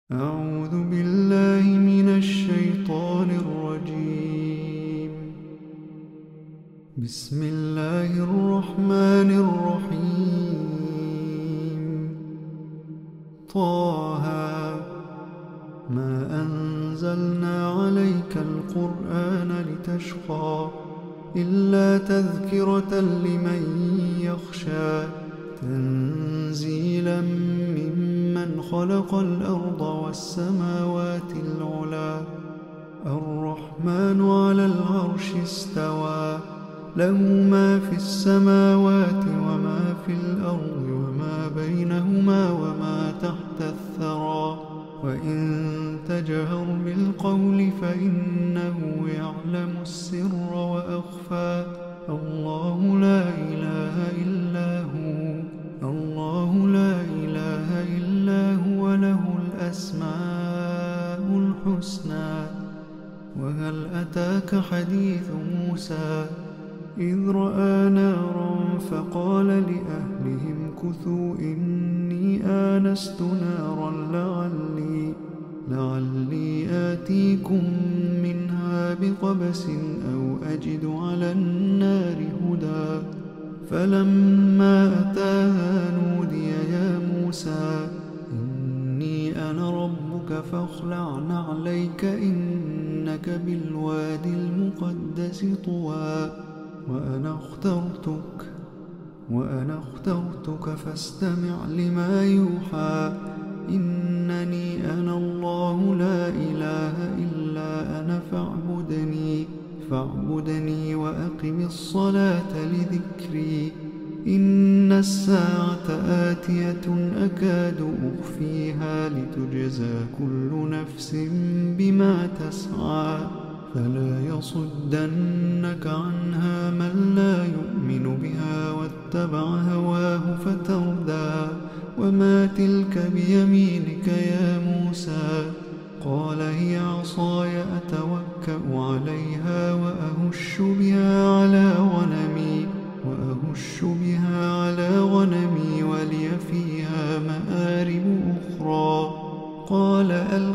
أعوذ بالله من الشيطان الرجيم. بسم الله الرحمن الرحيم. طه ما أنزلنا عليك القرآن لتشقى إلا تذكرة لمن يخشى تنزيلا ممن خلق الأرض والسماوات العلى الرحمن على العرش استوى له ما في السماوات وما في الأرض وما بينهما وما تحت الثرى وإن تجهر بالقول فإنه يعلم السر وأخفى الله لا إله إلا هو الله لا إله إلا هو له الأسماء الحسنى. وهل أتاك حديث موسى إذ رأى نارا فقال لأهلهم كثوا إني آنست نارا لعلي آتيكم منها بقبس أو أجد على النار هدى فلما أتاها نودي يا موسى إني أنا ربك فاخلع نعليك إنك بالوادي المقدس طوى وأنا اخترتك فاستمع لما يوحى إنني أنا الله لا إله إلا أنا فاعبدني وأقم الصلاة لذكري إن الساعة آتية أكاد أخفيها لتجزى كل نفس بما تسعى فلا يصدنك عنها من لا يؤمن بها واتبع هواه فتردى وما تلك بيمينك يا موسى قال هي عصاي أتوكأ عليها وأهش بها على غنمي ولي فيها مآرب أخرى قال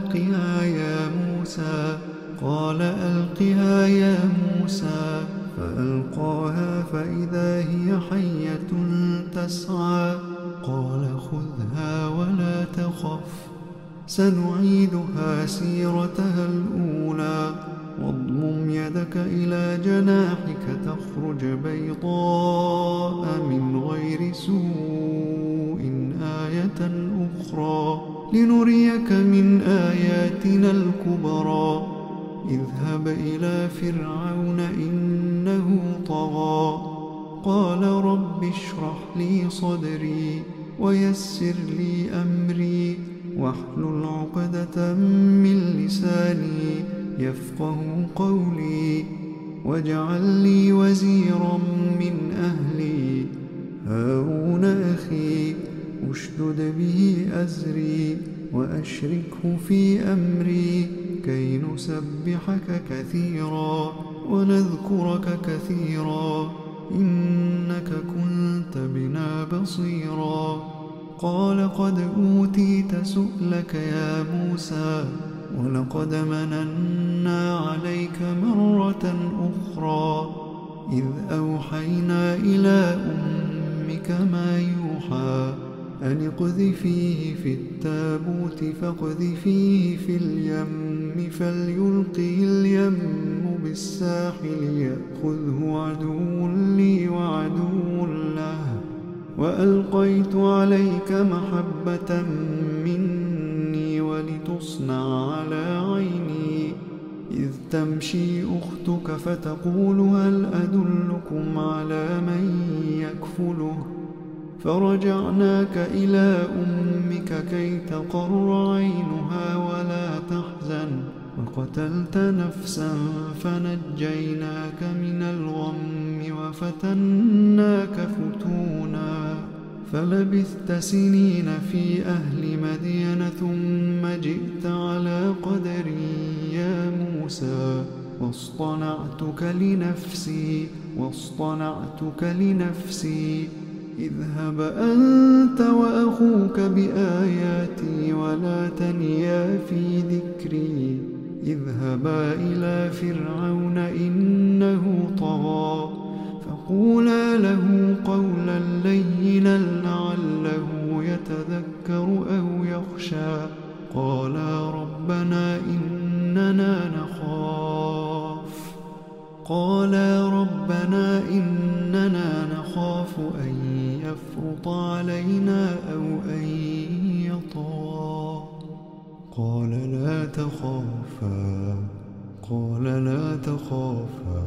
ألقها يا موسى فألقاها فإذا هي حية تسعى قال خذها ولا تخف سنعيدها سيرتها الأولى واضمم يدك إلى جناحك تخرج بيضاء من غير سوء آية أخرى لنريك من آياتنا الكبرى اذهب إلى فرعون إنه طغى قال رب اشرح لي صدري ويسر لي أمري واحلل عقدة من لساني يفقه قولي واجعل لي وزيرا من أهلي هارون أخي اشدد به أزري وأشركه في أمري كي نسبحك كثيرا ونذكرك كثيرا إنك كنت بنا بصيرا قال قد أوتيت سؤلك يا موسى ولقد مننا عليك مرة أخرى إذ أوحينا إلى أمك ما يوحى أن اقذفيه في التابوت فاقذفيه في اليم فليلقه اليم بالساحل يأخذه عدو لي وعدو له وألقيت عليك محبة مني ولتصنع على عيني إذ تمشي أختك فتقول هل أدلكم على من يكفله فرجعناك إلى أمك كي تقر عينها ولا تحزن وقتلت نفسا فنجيناك من الغم وفتناك فتونا فلبثت سنين في أهل مدين ثم جئت على قدري يا موسى واصطنعتك لنفسي اذهب أنت وأخوك بآياتي ولا تنيا في ذكري اذهبا إلى فرعون إنه طغى فقولا له قولا لينا لعله يتذكر أو يخشى قالا ربنا إننا نخاف أن يفرط علينا أو أن يطغى قال لا تخافا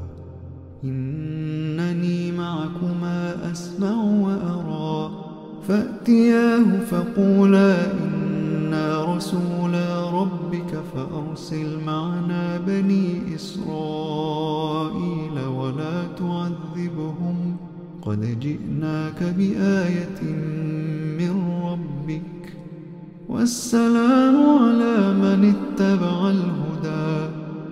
إنني معكما أسمع وأرى فأتياه فقولا إنا رسولا ربك فأرسل معنا بني إسرائيل ولا تعذبهم قد جئناك بآية من ربك والسلام على من اتبع الهدى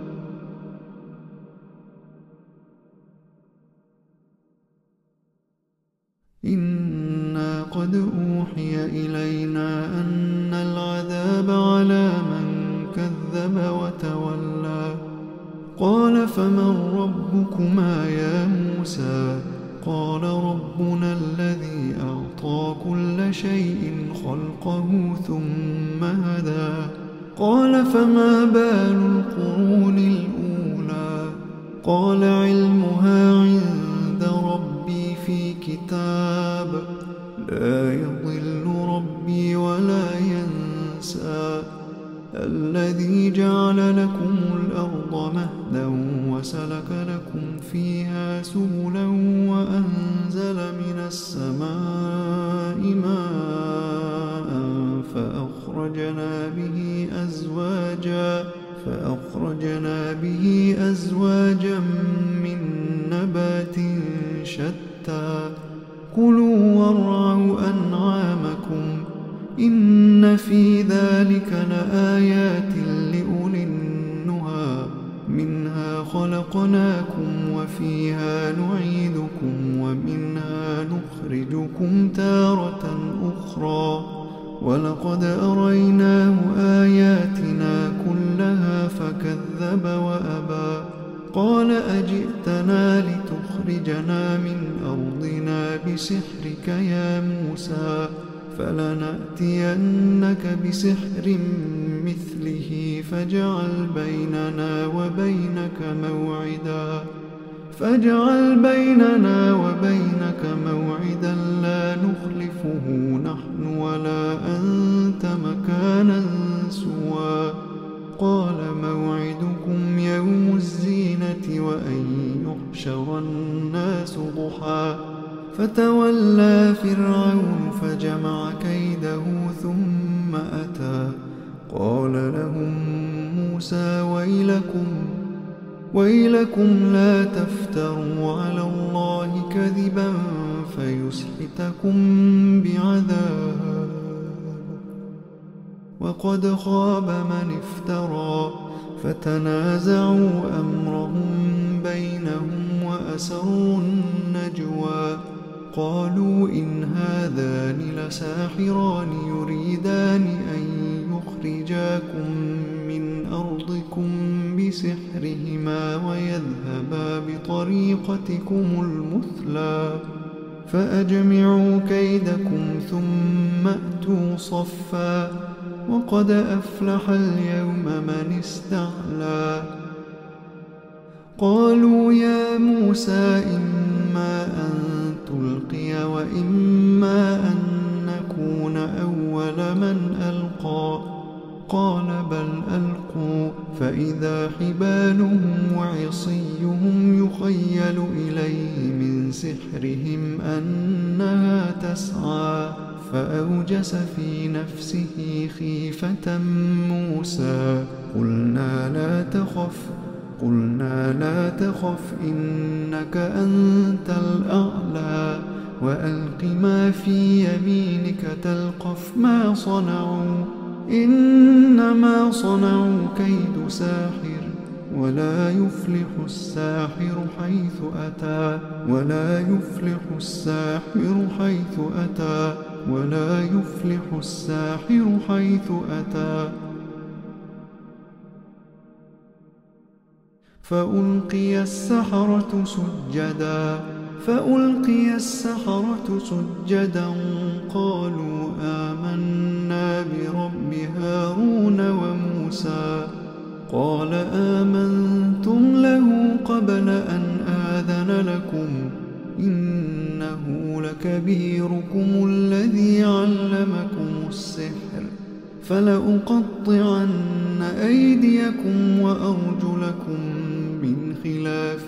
إنا قد أوحي إلينا أن العذاب على من كذب وتولى قال فمن ربكما يا موسى قال ربنا الذي أعطى كل شيء خلقه ثم هدى قال فما بال القرون الأولى قال علمها عند ربي في كتاب لا يضل ربي ولا ينسى الذي جعل لكم الأرض مهدا وسلك لكم فيها سبلا وأنزل من السماء ماء فأخرجنا به أزواجا من نبات شتى كلوا وارعوا أنعامكم إن في ذلك لآيات لأولي النهى منها خلقناكم وفيها نعيدكم ومنها نخرجكم تارة أخرى ولقد أريناه آياتنا كلها فكذب وأبى قال أجئتنا لتخرجنا من أرضنا بسحرك يا موسى فلنأتينك بسحر مثله فاجعل بيننا وبينك موعدا لا نخلفه نحن ولا أنت مكانا سوى قال موعدكم يوم الزينة وأن يحشر الناس ضحى فتولى فرعون فجمع كيده ثم أتى قال لهم موسى ويلكم لا تفتروا على الله كذبا فيسحتكم بعذاب وقد خاب من افترى فتنازعوا أمرهم بينهم وأسروا النجوى قالوا إن هذان لساحران يريدان أن يخرجاكم من أرضكم بسحرهما ويذهبا بطريقتكم المثلى فأجمعوا كيدكم ثم أتوا صفا وقد أفلح اليوم من استعلى قالوا يا موسى إما أن تلقي وإما أن نكون أول من ألقى قال بل ألقوا فإذا حبالهم وعصيهم يخيل إليه من سحرهم أنها تسعى فأوجس في نفسه خيفة موسى قلنا لا تخف إنك أنت الأعلى وألق ما في يمينك تلقف ما صنعوا إنما صنعوا كيد ساحر ولا يفلح الساحر حيث أتى ولا يفلح الساحر حيث أتى ولا يفلح الساحر حيث أتى. فألقي السحرة سجدا قالوا آمنا برب هارون وموسى. قال آمنتم له قبل أن آذن لكم إنه لكبيركم الذي علمكم السحر فلأقطعن أيديكم وأرجلكم من خلاف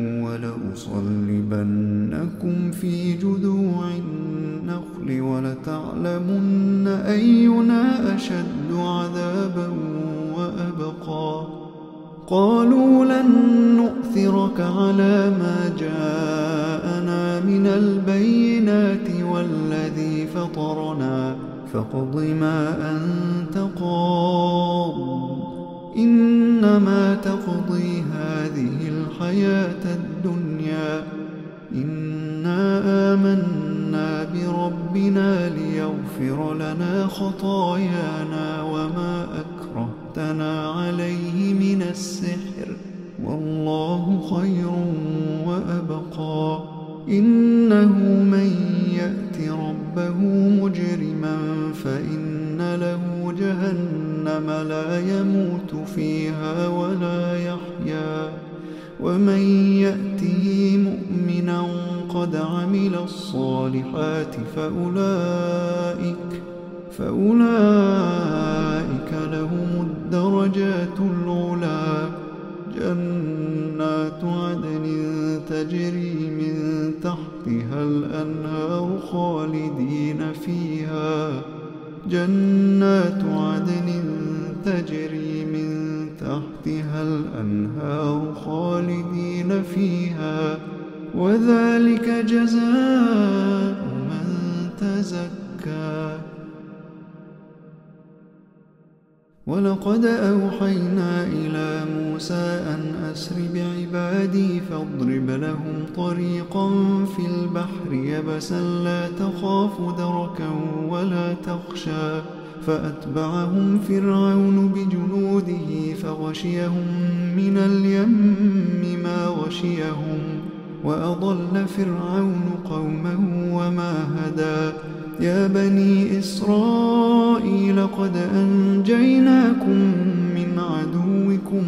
ولأصلبنكم في جذوع النخل ولتعلمن أينا أشد عذابا وأبقى. قالوا لن نؤثرك على ما جاءنا من البينات والذي فطرنا فاقض ما أنت قاض إنما تقضي هذه الحياة الدنيا إنا آمنا بربنا ليغفر لنا خطايانا وما أكرهتنا عليه من السحر والله خير وأبقى. إنه من يأت ربه مجرما فإن له جهنم لا يموت فيها ولا يحيا ومن يأته مؤمنا قد عمل الصالحات فأولئك لهم الدرجات العلى جنات عدن تجري من تحتها الأنهار خالدين فيها وذلك جزاء من تزكى. ولقد أوحينا إلى موسى أن أسر بعبادي فاضرب لهم طريقا في البحر يبسا لا تخاف دركا ولا تخشى. فأتبعهم فرعون بجنوده فغشيهم من اليم ما غشيهم وأضل فرعون قومه وما هدى. يا بني إسرائيل قد أنجيناكم من عدوكم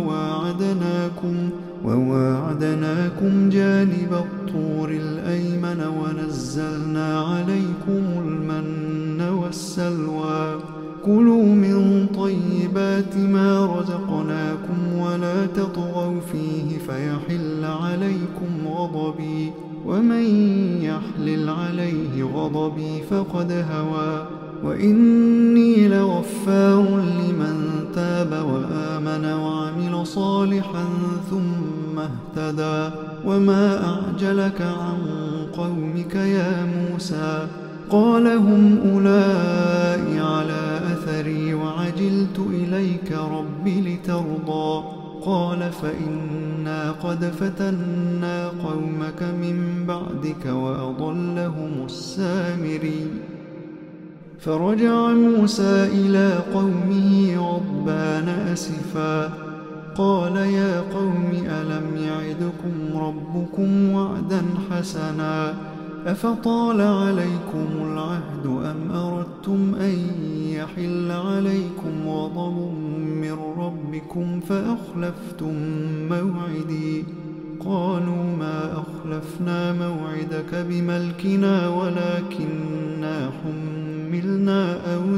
وواعدناكم جانب الطور الأيمن ونزلنا عليكم المن والسلوى. كلوا من طيبات ما رزقناكم ولا تطغوا فيه فيحل عليكم غضبي ومن يحلل عليه غضبي فقد هوى. وإني لغفار لمن تاب وآمن وعمل صالحا ثم اهتدى. وما أعجلك عن قومك يا موسى؟ قال هم أولئك على أثري وعجلت إليك رب لترضى. قال فإنا قد فتنا قومك من بعدك وأضلهم السامري. فرجع موسى إلى قومه غضبان أسفا قال يا قوم ألم يعدكم ربكم وعدا حسنا أفطال عليكم العهد أم أردتم أن يحل عليكم غضب من ربكم فأخلفتم موعدي. قالوا ما أخلفنا موعدك بملكنا ولكننا حملنا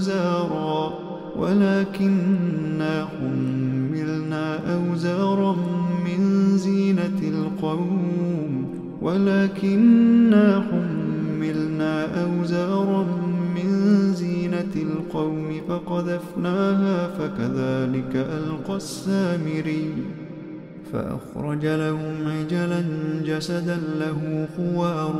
أوزارا من زينة القوم فقذفناها فكذلك ألقى السامري. فأخرج لهم عجلا جسدا له خوار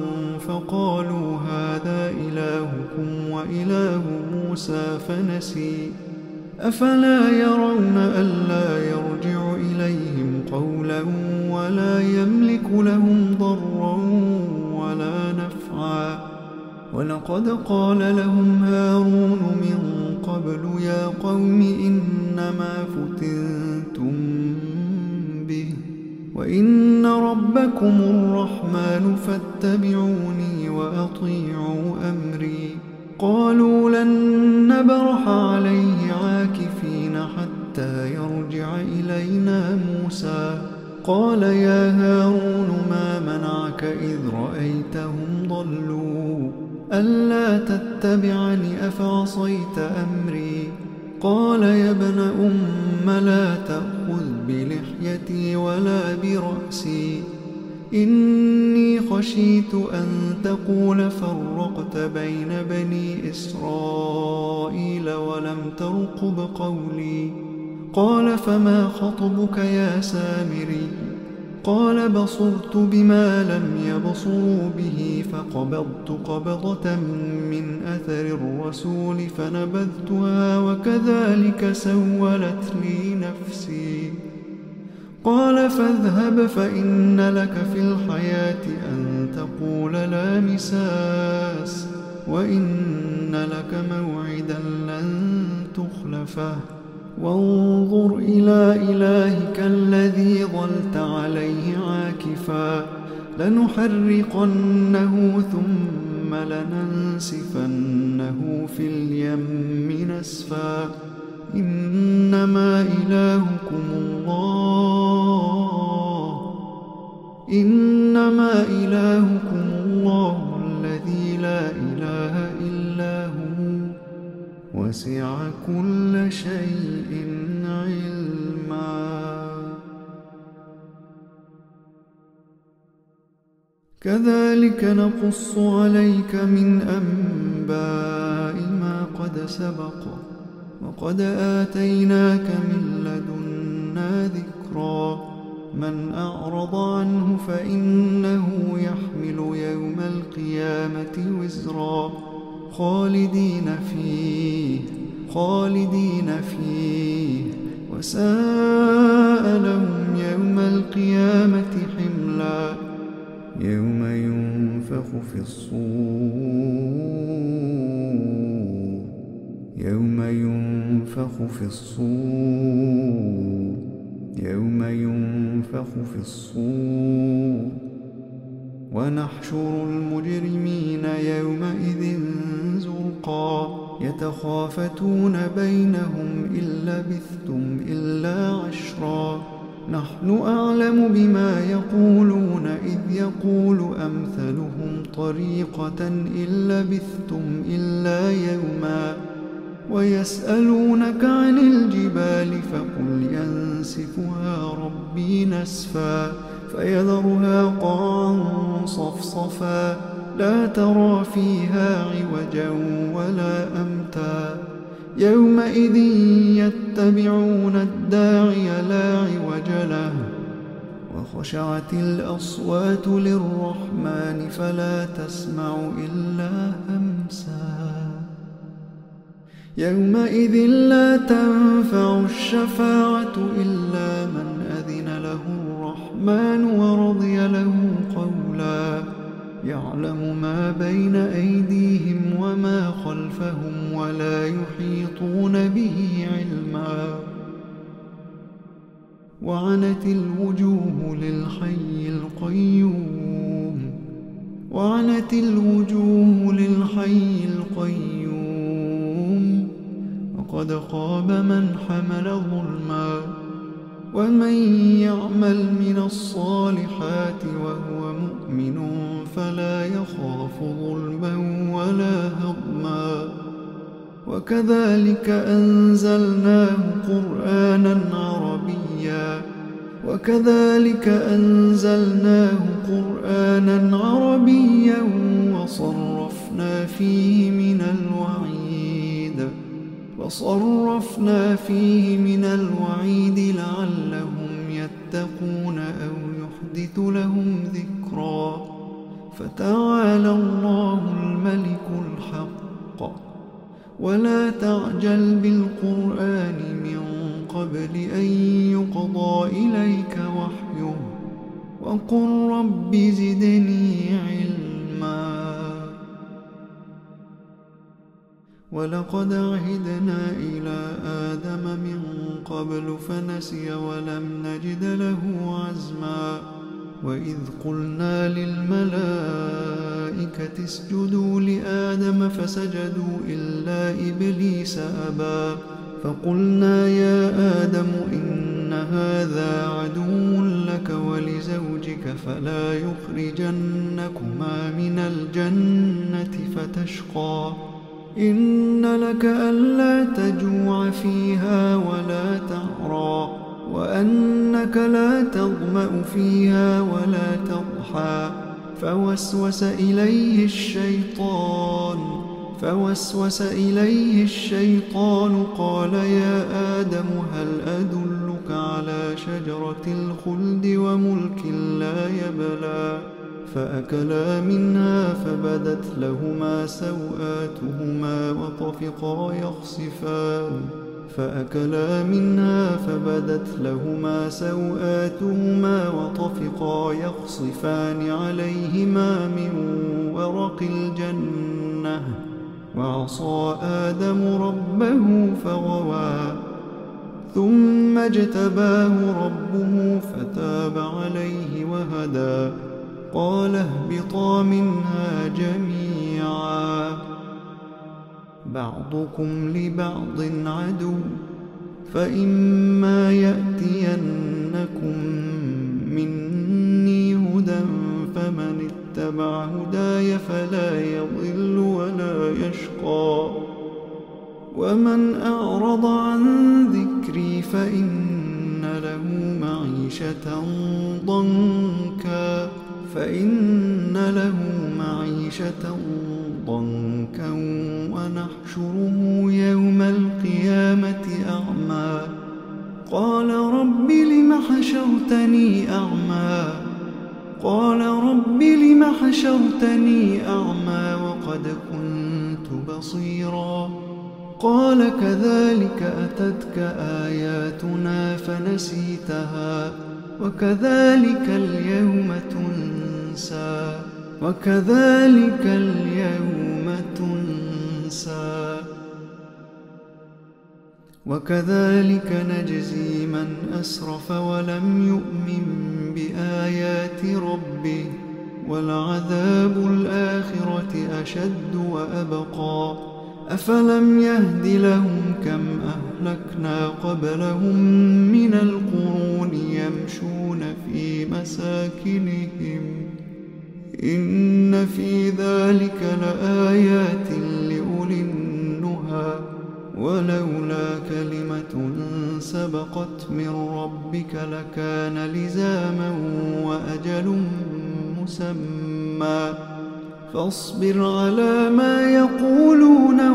فقالوا هذا إلهكم وإله موسى فنسي. أفلا يرون ألا يرجع إليهم قولا ولا يملك لهم ضرا ولا نفعا ولقد قال لهم هارون من قبل يا قوم إنما فتنتم به وإن ربكم الرحمن فاتبعوني وأطيعوا أمري قالوا لن نبرح عليه عاكفين حتى يرجع إلينا موسى قال يا هارون ما منعك إذ رأيتهم ضلوا ألا تتبعني أفعصيت أمري قال يا ابن أم لا تأخذ بلحيتي ولا برأسي إني خشيت أن تقول فرقت بين بني إسرائيل ولم ترقب قولي قال فما خطبك يا سامري قال بصرت بما لم يبصروا به فقبضت قبضة من أثر الرسول فنبذتها وكذلك سولت لي نفسي قال فاذهب فإن لك في الحياة أن تقول لا مساس وإن لك موعدا لن تخلفه وانظر إلى إلهك الذي ظلت عليه عاكفا لنحرقنه ثم لننسفنه في اليم نسفا إنما إلهكم الله الذي لا إله إلا هو وسع كل شيء علما كذلك نقص عليك من أنباء ما قد سبق وقد آتيناك من لدنا ذكرا من أعرض عنه فإنه يحمل يوم القيامة وزرا خالدين فيه وساء لهم يوم القيامة حملا يوم ينفخ في الصور ونحشر المجرمين يومئذ زرقا يتخافتون بينهم إن لبثتم إلا عشرا نحن أعلم بما يقولون إذ يقول أمثلهم طريقة إن لبثتم إلا يوما ويسألونك عن الجبال فقل ينسفها ربي نسفا فيذرها قاعا صفصفا لا ترى فيها عوجا ولا أمتا يومئذ يتبعون الداعي لا عوج له وخشعت الأصوات للرحمن فلا تسمع إلا همسا يومئذ لا تنفع الشفاعة إلا من أذن له الرحمن ورضي له قولا يعلم ما بين أيديهم وما خلفهم ولا يحيطون به علما وعنت الوجوه للحي القيوم وقد خاب من حمل ظلما ومن يعمل من الصالحات وهو مؤمن فلا يخاف ظلما ولا هضما وكذلك أنزلناه قرآنا عربيا وصرفنا فيه من الوعيد لعلهم يتقون أو يحدث لهم ذكرا فتعالى الله الملك الحق ولا تعجل بالقرآن وقل رب زدني علما. ولقد عهدنا إلى آدم من قبل فنسي ولم نجد له عزما. وإذ قلنا للملائكة اسجدوا لآدم فسجدوا إلا إبليس أبى. فقلنا يا آدم إن هذا عدو لك ولزوجك فلا يخرجنكما من الجنة فتشقى. إن لك ألا تجوع فيها ولا تعرى وأنك لا تظمأ فيها ولا تضحى. فوسوس إليه الشيطان قال يا آدم هل أدلك على شجرة الخلد وملك لا يبلى. فأكلا منها فبدت لهما سوآتهما وطفقا يخصفان عليهما من ورق الجنة. وعصى آدم ربه فغوى. ثم اجتباه ربه فتاب عليه وهدى. قال اهبطا منها جميعا بعضكم لبعض عدو فإما يأتينكم مني هدى فمن اتبع هداي فلا يضل ولا يشقى. ومن أعرض عن ذكري فإن له معيشة ضنكا ونحشره يوم القيامة أعمى. قال رب لم حشرتني أعمى وقد كنت بصيرا. قال كذلك أتتك آياتنا فنسيتها وكذلك اليوم تنسى. وكذلك نجزي من أسرف ولم يؤمن بآيات ربه ولعذاب الآخرة أشد وأبقى. أفلم يهد لهم كم أهلكنا قبلهم من القرون يمشون في مساكنهم إن في ذلك لآيات لأولي النهى. ولولا كلمة سبقت من ربك لكان لزاما وأجل مسمى. فاصبر على ما يقولون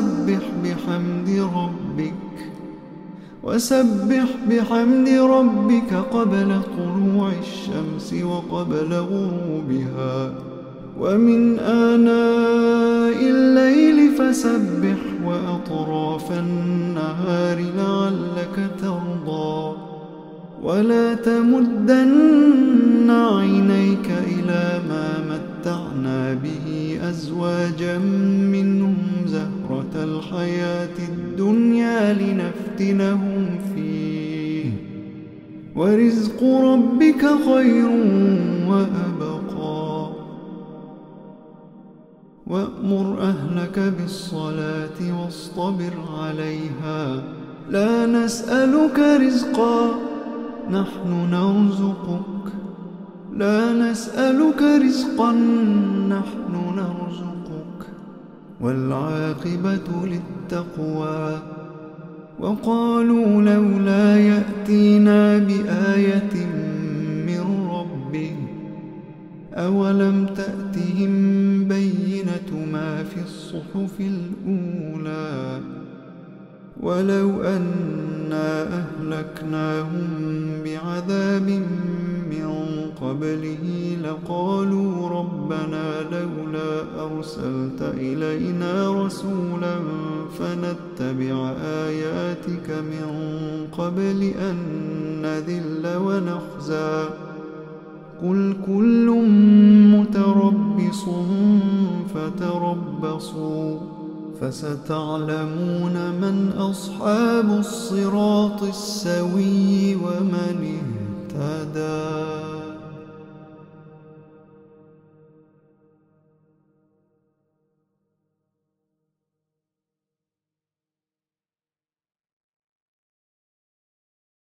وسبح بحمد ربك قبل طلوع الشمس وقبل غروبها ومن آناء الليل فسبح وأطراف النهار لعلك ترضى. ولا تمدن عينيك إلى ما متعنا به أزواجا منهم زهرة الحياة الدنيا لنفتنهم فيه ورزق ربك خير وأبقى. وأمر أهلك بالصلاة واصطبر عليها لا نسألك رزقا نحن نرزقك والعاقبة للتقوى. وقالوا لولا يأتينا بآية من ربه أولم تأتهم بينة ما في الصحف الأولى. ولو أنا أهلكناهم بعذاب من قبله لقالوا ربنا لولا أرسلت إلينا رسولا فنتبع آياتك من قبل أن نذل ونخزى. قل كل متربص فتربصوا فستعلمون من أصحاب الصراط السوي ومن اهتدى.